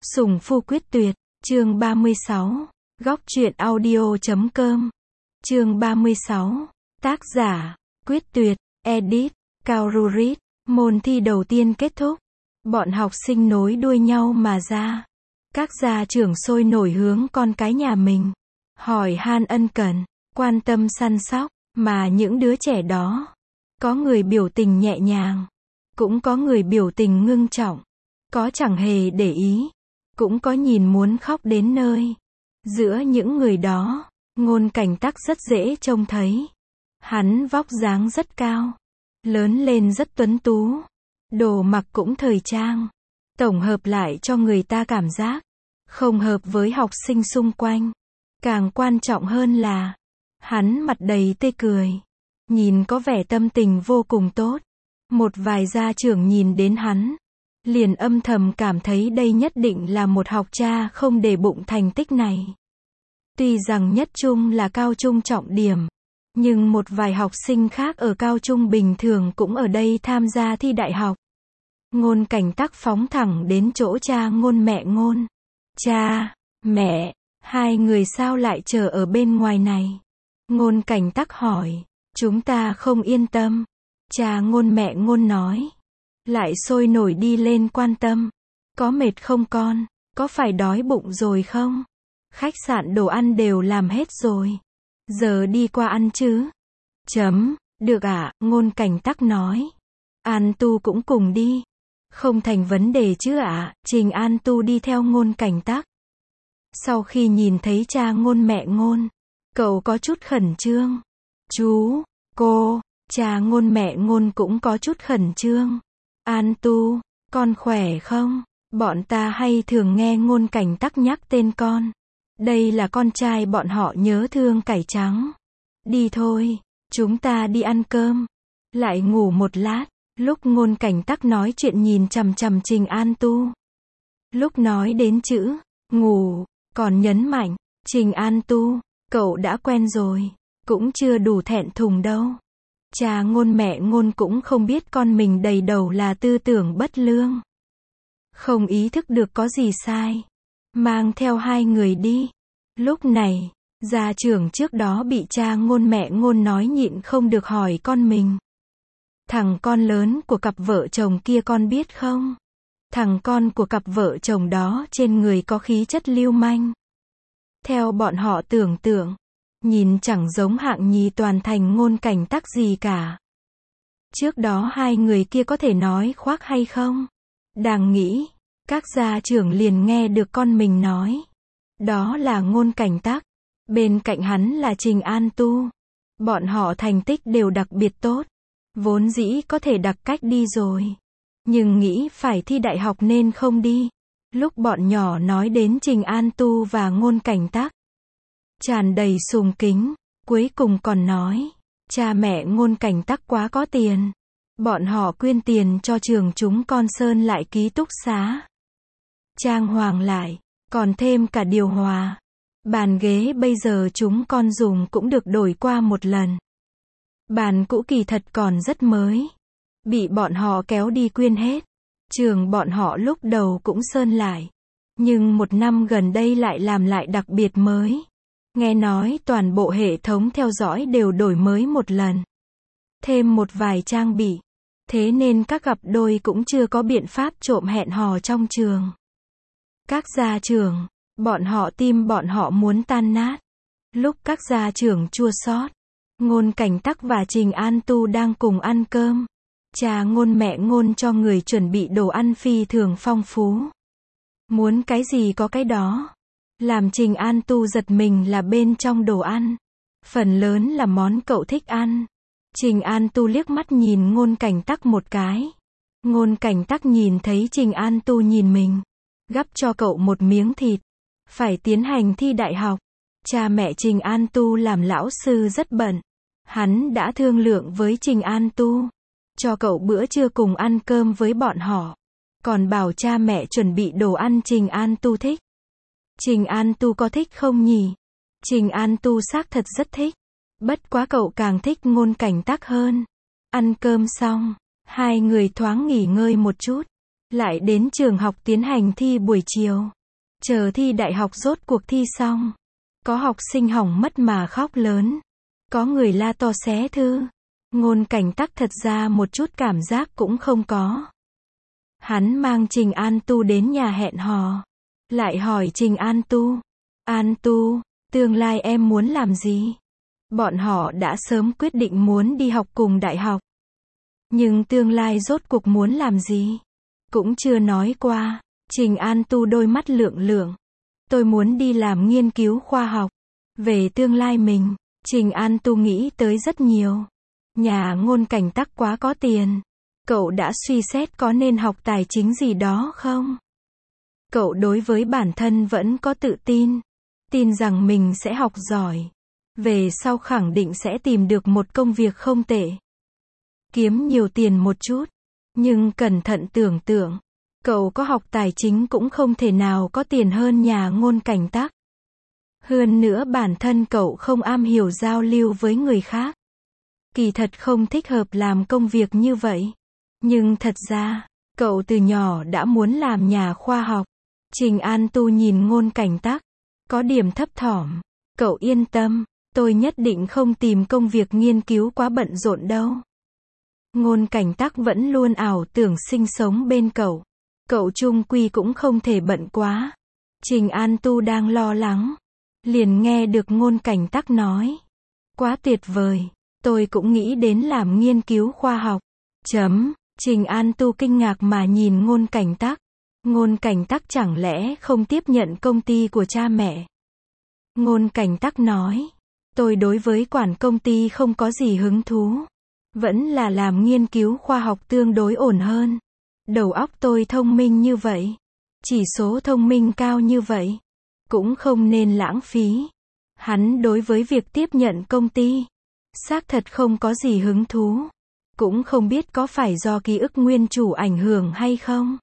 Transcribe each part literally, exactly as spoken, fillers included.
Sủng Phu Quyết Tuyệt, chương ba mươi sáu, góc truyện audio chấm com. Chương ba mươi sáu, tác giả, Quyết Tuyệt, edit, Cao Rurit. Môn thi đầu tiên kết thúc. Bọn học sinh nối đuôi nhau mà ra. Các gia trưởng sôi nổi hướng con cái nhà mình. Hỏi han ân cần, quan tâm săn sóc, mà những đứa trẻ đó. Có người biểu tình nhẹ nhàng. Cũng có người biểu tình ngưng trọng. Có chẳng hề để ý. Cũng có nhìn muốn khóc đến nơi. Giữa những người đó, Ngôn Cảnh Tắc rất dễ trông thấy. Hắn vóc dáng rất cao. Lớn lên rất tuấn tú. Đồ mặc cũng thời trang. Tổng hợp lại cho người ta cảm giác không hợp với học sinh xung quanh. Càng quan trọng hơn là hắn mặt đầy tươi cười. Nhìn có vẻ tâm tình vô cùng tốt. Một vài gia trưởng nhìn đến hắn liền âm thầm cảm thấy đây nhất định là một học trò không để bụng thành tích này. Tuy rằng nhất trung là cao trung trọng điểm, nhưng một vài học sinh khác ở cao trung bình thường cũng ở đây tham gia thi đại học. Ngôn Cảnh Tắc phóng thẳng đến chỗ cha Ngôn mẹ Ngôn. Cha, mẹ, hai người sao lại chờ ở bên ngoài này? Ngôn Cảnh Tắc hỏi. Chúng ta không yên tâm. Cha Ngôn mẹ Ngôn nói. Lại sôi nổi đi lên quan tâm. Có mệt không con? Có phải đói bụng rồi không? Khách sạn đồ ăn đều làm hết rồi. Giờ đi qua ăn chứ? Chấm, được ạ, Ngôn Cảnh Tắc nói. An Tu cũng cùng đi. Không thành vấn đề chứ ạ, Trình An Tu đi theo Ngôn Cảnh Tắc. Sau khi nhìn thấy cha Ngôn mẹ Ngôn, cậu có chút khẩn trương. Chú, cô, cha Ngôn mẹ Ngôn cũng có chút khẩn trương. An Tu, con khỏe không? Bọn ta hay thường nghe Ngôn Cảnh Tắc nhắc tên con. Đây là con trai bọn họ nhớ thương cải trắng. Đi thôi, chúng ta đi ăn cơm. Lại ngủ một lát. Lúc Ngôn Cảnh Tắc nói chuyện nhìn chằm chằm Trình An Tu. Lúc nói đến chữ ngủ, còn nhấn mạnh, Trình An Tu, cậu đã quen rồi, cũng chưa đủ thẹn thùng đâu. Cha Ngôn mẹ Ngôn cũng không biết con mình đầy đầu là tư tưởng bất lương. Không ý thức được có gì sai. Mang theo hai người đi. Lúc này, gia trưởng trước đó bị cha Ngôn mẹ Ngôn nói nhịn không được hỏi con mình. Thằng con lớn của cặp vợ chồng kia con biết không? Thằng con của cặp vợ chồng đó trên người có khí chất lưu manh. Theo bọn họ tưởng tượng, nhìn chẳng giống hạng nhì toàn thành Ngôn Cảnh Tắc gì cả. Trước đó hai người kia có thể nói khoác hay không? Đang nghĩ, các gia trưởng liền nghe được con mình nói. Đó là Ngôn Cảnh Tắc. Bên cạnh hắn là Trình An Tu. Bọn họ thành tích đều đặc biệt tốt. Vốn dĩ có thể đặc cách đi rồi. Nhưng nghĩ phải thi đại học nên không đi. Lúc bọn nhỏ nói đến Trình An Tu và Ngôn Cảnh Tắc, tràn đầy sùng kính, cuối cùng còn nói, cha mẹ Ngôn Cảnh Tắc quá có tiền. Bọn họ quyên tiền cho trường chúng con sơn lại ký túc xá. Trang hoàng lại, còn thêm cả điều hòa. Bàn ghế bây giờ chúng con dùng cũng được đổi qua một lần. Bàn cũ kỳ thật còn rất mới. Bị bọn họ kéo đi quyên hết. Trường bọn họ lúc đầu cũng sơn lại. Nhưng một năm gần đây lại làm lại đặc biệt mới. Nghe nói toàn bộ hệ thống theo dõi đều đổi mới một lần. Thêm một vài trang bị. Thế nên các cặp đôi cũng chưa có biện pháp trộm hẹn hò trong trường. Các gia trưởng, bọn họ tim bọn họ muốn tan nát. Lúc các gia trưởng chua xót, Ngôn Cảnh Tắc và Trình An Tu đang cùng ăn cơm. Cha Ngôn mẹ Ngôn cho người chuẩn bị đồ ăn phi thường phong phú. Muốn cái gì có cái đó. Làm Trình An Tu giật mình là bên trong đồ ăn. Phần lớn là món cậu thích ăn. Trình An Tu liếc mắt nhìn Ngôn Cảnh Tắc một cái. Ngôn Cảnh Tắc nhìn thấy Trình An Tu nhìn mình. Gắp cho cậu một miếng thịt. Phải tiến hành thi đại học. Cha mẹ Trình An Tu làm lão sư rất bận. Hắn đã thương lượng với Trình An Tu. Cho cậu bữa trưa cùng ăn cơm với bọn họ. Còn bảo cha mẹ chuẩn bị đồ ăn Trình An Tu thích. Trình An Tu có thích không nhỉ? Trình An Tu xác thật rất thích. Bất quá cậu càng thích Ngôn Cảnh Tắc hơn. Ăn cơm xong, hai người thoáng nghỉ ngơi một chút. Lại đến trường học tiến hành thi buổi chiều. Chờ thi đại học rốt cuộc thi xong. Có học sinh hỏng mất mà khóc lớn. Có người la to xé thư. Ngôn Cảnh Tắc thật ra một chút cảm giác cũng không có. Hắn mang Trình An Tu đến nhà hẹn hò. Lại hỏi Trình An Tu. An Tu, tương lai em muốn làm gì? Bọn họ đã sớm quyết định muốn đi học cùng đại học. Nhưng tương lai rốt cuộc muốn làm gì? Cũng chưa nói qua. Trình An Tu đôi mắt lượng lượng. Tôi muốn đi làm nghiên cứu khoa học. Về tương lai mình, Trình An Tu nghĩ tới rất nhiều. Nhà Ngôn Cảnh Tắc quá có tiền. Cậu đã suy xét có nên học tài chính gì đó không? Cậu đối với bản thân vẫn có tự tin. Tin rằng mình sẽ học giỏi. Về sau khẳng định sẽ tìm được một công việc không tệ. Kiếm nhiều tiền một chút. Nhưng cẩn thận tưởng tượng. Cậu có học tài chính cũng không thể nào có tiền hơn nhà Ngôn Cảnh Tắc. Hơn nữa bản thân cậu không am hiểu giao lưu với người khác. Kỳ thật không thích hợp làm công việc như vậy. Nhưng thật ra, cậu từ nhỏ đã muốn làm nhà khoa học. Trình An Tu nhìn Ngôn Cảnh Tắc. Có điểm thấp thỏm. Cậu yên tâm, tôi nhất định không tìm công việc nghiên cứu quá bận rộn đâu. Ngôn Cảnh Tắc vẫn luôn ảo tưởng sinh sống bên cậu. Cậu chung quy cũng không thể bận quá. Trình An Tu đang lo lắng. Liền nghe được Ngôn Cảnh Tắc nói. Quá tuyệt vời. Tôi cũng nghĩ đến làm nghiên cứu khoa học. Chấm. Trình An Tu kinh ngạc mà nhìn Ngôn Cảnh Tắc. Ngôn Cảnh Tắc chẳng lẽ không tiếp nhận công ty của cha mẹ? Ngôn Cảnh Tắc nói. Tôi đối với quản công ty không có gì hứng thú. Vẫn là làm nghiên cứu khoa học tương đối ổn hơn. Đầu óc tôi thông minh như vậy. Chỉ số thông minh cao như vậy. Cũng không nên lãng phí. Hắn đối với việc tiếp nhận công ty. Xác thật không có gì hứng thú. Cũng không biết có phải do ký ức nguyên chủ ảnh hưởng hay không.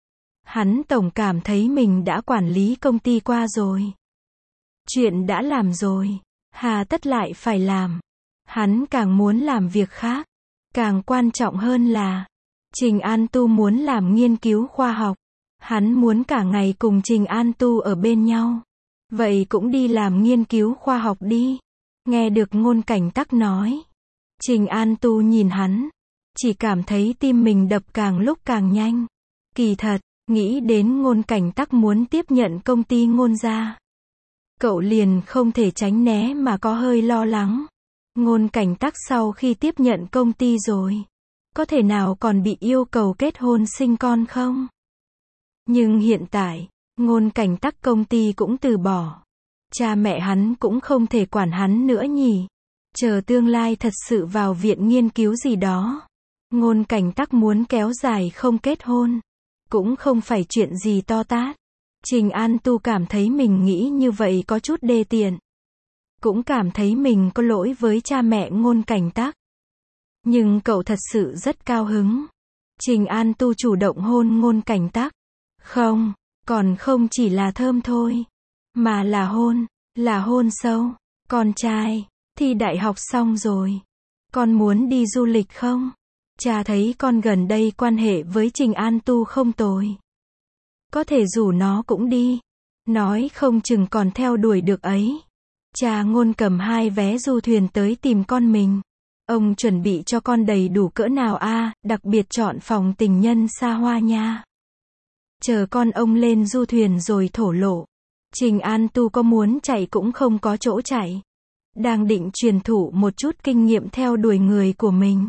Hắn tổng cảm thấy mình đã quản lý công ty qua rồi. Chuyện đã làm rồi. Hà tất lại phải làm. Hắn càng muốn làm việc khác. Càng quan trọng hơn là Trình An Tu muốn làm nghiên cứu khoa học. Hắn muốn cả ngày cùng Trình An Tu ở bên nhau. Vậy cũng đi làm nghiên cứu khoa học đi. Nghe được Ngôn Cảnh Tắc nói. Trình An Tu nhìn hắn. Chỉ cảm thấy tim mình đập càng lúc càng nhanh. Kỳ thật, nghĩ đến Ngôn Cảnh Tắc muốn tiếp nhận công ty Ngôn gia. Cậu liền không thể tránh né mà có hơi lo lắng. Ngôn Cảnh Tắc sau khi tiếp nhận công ty rồi. Có thể nào còn bị yêu cầu kết hôn sinh con không? Nhưng hiện tại, Ngôn Cảnh Tắc công ty cũng từ bỏ. Cha mẹ hắn cũng không thể quản hắn nữa nhỉ. Chờ tương lai thật sự vào viện nghiên cứu gì đó. Ngôn Cảnh Tắc muốn kéo dài không kết hôn. Cũng không phải chuyện gì to tát. Trình An Tu cảm thấy mình nghĩ như vậy có chút đê tiện. Cũng cảm thấy mình có lỗi với cha mẹ Ngôn Cảnh Tắc. Nhưng cậu thật sự rất cao hứng. Trình An Tu chủ động hôn Ngôn Cảnh Tắc. Không, còn không chỉ là thơm thôi. Mà là hôn, là hôn sâu. Con trai, thi đại học xong rồi. Con muốn đi du lịch không? Cha thấy con gần đây quan hệ với Trình An Tu không tồi. Có thể rủ nó cũng đi. Nói không chừng còn theo đuổi được ấy. Cha Ngôn cầm hai vé du thuyền tới tìm con mình. Ông chuẩn bị cho con đầy đủ cỡ nào a, à, đặc biệt chọn phòng tình nhân xa hoa nha. Chờ con ông lên du thuyền rồi thổ lộ. Trình An Tu có muốn chạy cũng không có chỗ chạy. Đang định truyền thụ một chút kinh nghiệm theo đuổi người của mình.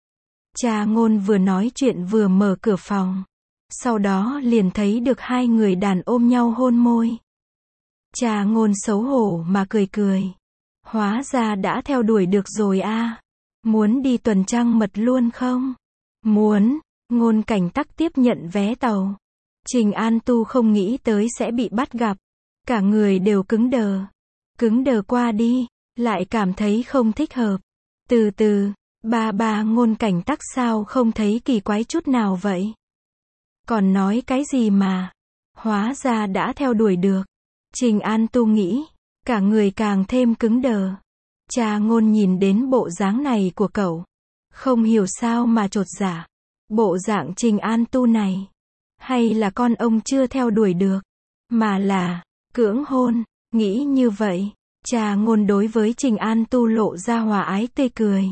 Cha Ngôn vừa nói chuyện vừa mở cửa phòng. Sau đó liền thấy được hai người đàn ôm nhau hôn môi. Cha Ngôn xấu hổ mà cười cười. Hóa ra đã theo đuổi được rồi a. À. Muốn đi tuần trăng mật luôn không? Muốn. Ngôn Cảnh Tắc tiếp nhận vé tàu. Trình An Tu không nghĩ tới sẽ bị bắt gặp. Cả người đều cứng đờ. Cứng đờ qua đi. Lại cảm thấy không thích hợp. Từ từ. Ba ba Ngôn Cảnh Tắc sao không thấy kỳ quái chút nào vậy? Còn nói cái gì mà? Hóa ra đã theo đuổi được. Trình An Tu nghĩ. Cả người càng thêm cứng đờ. Cha Ngôn nhìn đến bộ dáng này của cậu. Không hiểu sao mà chột dạ. Bộ dạng Trình An Tu này. Hay là con ông chưa theo đuổi được, mà là cưỡng hôn, nghĩ như vậy. Cha Ngôn đối với Trình An Tu lộ ra hòa ái tươi cười.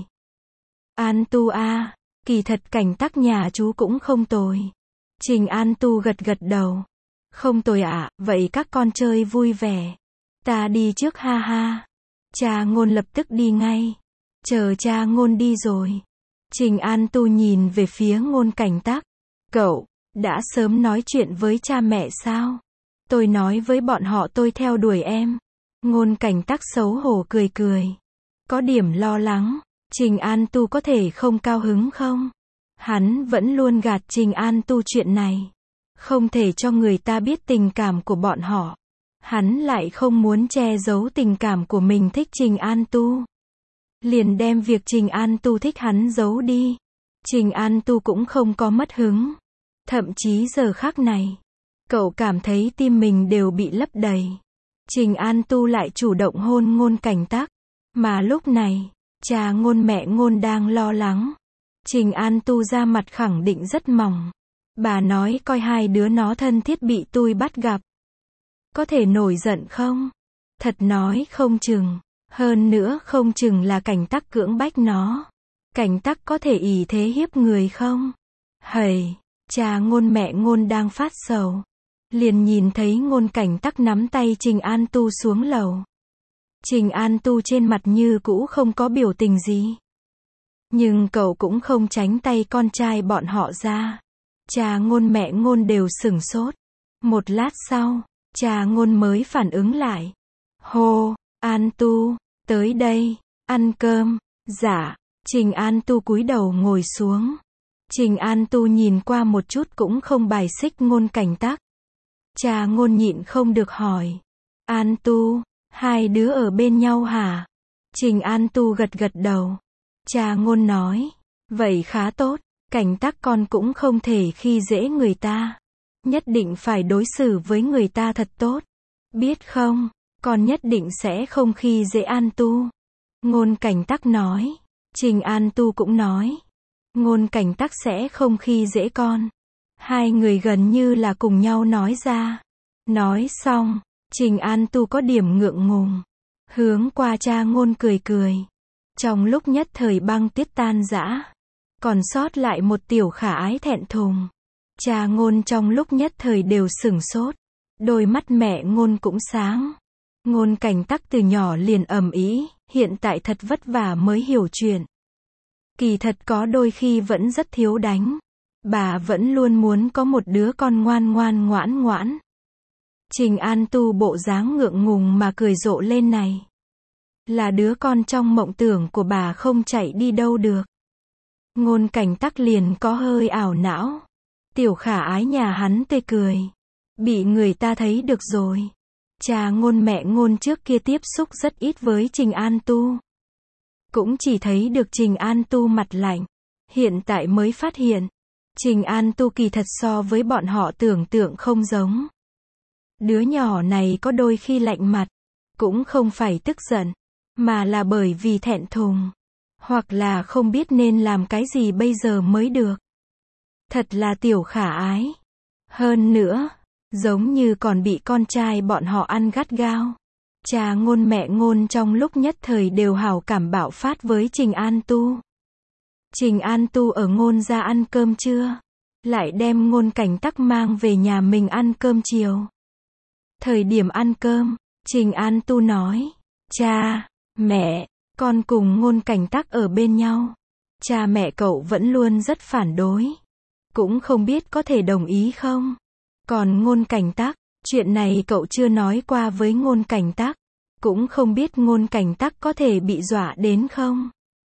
An Tu a, kỳ thật cảnh tắc nhà chú cũng không tồi. Trình An Tu gật gật đầu. Không tồi ạ, vậy các con chơi vui vẻ. Ta đi trước ha ha. Cha Ngôn lập tức đi ngay. Chờ cha Ngôn đi rồi. Trình An Tu nhìn về phía Ngôn Cảnh Tắc. Cậu, đã sớm nói chuyện với cha mẹ sao? Tôi nói với bọn họ tôi theo đuổi em. Ngôn Cảnh Tắc xấu hổ cười cười. Có điểm lo lắng. Trình An Tu có thể không cao hứng không? Hắn vẫn luôn gạt Trình An Tu chuyện này. Không thể cho người ta biết tình cảm của bọn họ. Hắn lại không muốn che giấu tình cảm của mình thích Trình An Tu. Liền đem việc Trình An Tu thích hắn giấu đi. Trình An Tu cũng không có mất hứng. Thậm chí giờ khắc này, cậu cảm thấy tim mình đều bị lấp đầy. Trình An Tu lại chủ động hôn Ngôn Cảnh Tắc. Mà lúc này, cha Ngôn mẹ Ngôn đang lo lắng. Trình An Tu ra mặt khẳng định rất mỏng. Bà nói coi hai đứa nó thân thiết bị tui bắt gặp. Có thể nổi giận không? Thật nói không chừng. Hơn nữa không chừng là Cảnh Tắc cưỡng bách nó. Cảnh Tắc có thể ỷ thế hiếp người không? Hầy, cha Ngôn mẹ Ngôn đang phát sầu. Liền nhìn thấy Ngôn Cảnh Tắc nắm tay Trình An Tu xuống lầu. Trình An Tu trên mặt như cũ không có biểu tình gì. Nhưng cậu cũng không tránh tay con trai bọn họ ra. Cha Ngôn mẹ Ngôn đều sửng sốt. Một lát sau, cha Ngôn mới phản ứng lại. Hô, An Tu, tới đây, ăn cơm. Dạ, Trình An Tu cúi đầu ngồi xuống. Trình An Tu nhìn qua một chút cũng không bài xích Ngôn Cảnh Tắc. Cha Ngôn nhịn không được hỏi. An Tu, hai đứa ở bên nhau hả? Trình An Tu gật gật đầu. Cha Ngôn nói. Vậy khá tốt, Cảnh Tắc con cũng không thể khi dễ người ta. Nhất định phải đối xử với người ta thật tốt. Biết không, con nhất định sẽ không khi dễ An Tu. Ngôn Cảnh Tắc nói. Trình An Tu cũng nói. Ngôn Cảnh Tắc sẽ không khi dễ con. Hai người gần như là cùng nhau nói ra. Nói xong, Trình An Tu có điểm ngượng ngùng. Hướng qua cha Ngôn cười cười. Trong lúc nhất thời băng tuyết tan rã, còn sót lại một tiểu khả ái thẹn thùng. Cha Ngôn trong lúc nhất thời đều sửng sốt. Đôi mắt mẹ Ngôn cũng sáng. Ngôn Cảnh Tắc từ nhỏ liền ầm ĩ, hiện tại thật vất vả mới hiểu chuyện. Kỳ thật có đôi khi vẫn rất thiếu đánh. Bà vẫn luôn muốn có một đứa con ngoan ngoan ngoãn ngoãn. Trình An Tu bộ dáng ngượng ngùng mà cười rộ lên này. Là đứa con trong mộng tưởng của bà không chạy đi đâu được. Ngôn Cảnh Tắc liền có hơi ảo não. Tiểu khả ái nhà hắn tươi cười. Bị người ta thấy được rồi. Cha Ngôn mẹ Ngôn trước kia tiếp xúc rất ít với Trình An Tu. Cũng chỉ thấy được Trình An Tu mặt lạnh. Hiện tại mới phát hiện. Trình An Tu kỳ thật so với bọn họ tưởng tượng không giống. Đứa nhỏ này có đôi khi lạnh mặt. Cũng không phải tức giận. Mà là bởi vì thẹn thùng. Hoặc là không biết nên làm cái gì bây giờ mới được. Thật là tiểu khả ái. Hơn nữa, giống như còn bị con trai bọn họ ăn gắt gao. Cha Ngôn mẹ Ngôn trong lúc nhất thời đều hảo cảm bạo phát với Trình An Tu. Trình An Tu ở Ngôn gia ăn cơm trưa. Lại đem Ngôn Cảnh Tắc mang về nhà mình ăn cơm chiều. Thời điểm ăn cơm, Trình An Tu nói. Cha, mẹ, con cùng Ngôn Cảnh Tắc ở bên nhau. Cha mẹ cậu vẫn luôn rất phản đối. Cũng không biết có thể đồng ý không? Còn Ngôn Cảnh Tắc, chuyện này cậu chưa nói qua với Ngôn Cảnh Tắc. Cũng không biết Ngôn Cảnh Tắc có thể bị dọa đến không?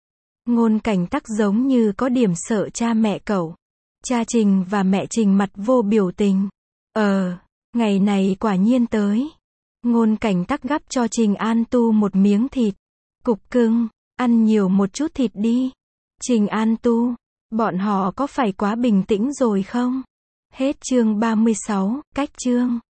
Ngôn Cảnh Tắc giống như có điểm sợ cha mẹ cậu. Cha Trình và mẹ Trình mặt vô biểu tình. Ờ, ngày này quả nhiên tới. Ngôn Cảnh Tắc gắp cho Trình An Tu một miếng thịt. Cục cưng, ăn nhiều một chút thịt đi. Trình An Tu, bọn họ có phải quá bình tĩnh rồi không? Hết chương ba mươi sáu, cách chương.